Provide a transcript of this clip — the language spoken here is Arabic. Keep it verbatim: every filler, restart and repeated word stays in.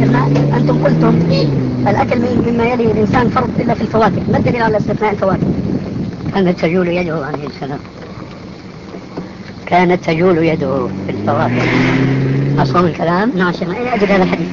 قلنا أنتم قلتم الأكل مما يلي الإنسان فرض إلا في الفواكه، ما الدليل على استثناء الفواكه؟ كانت تجول يده عليه السلام، كانت تجول يده في الفواكه. أصلا الكلام نعم شيخنا، أين أجد هذا الحديث؟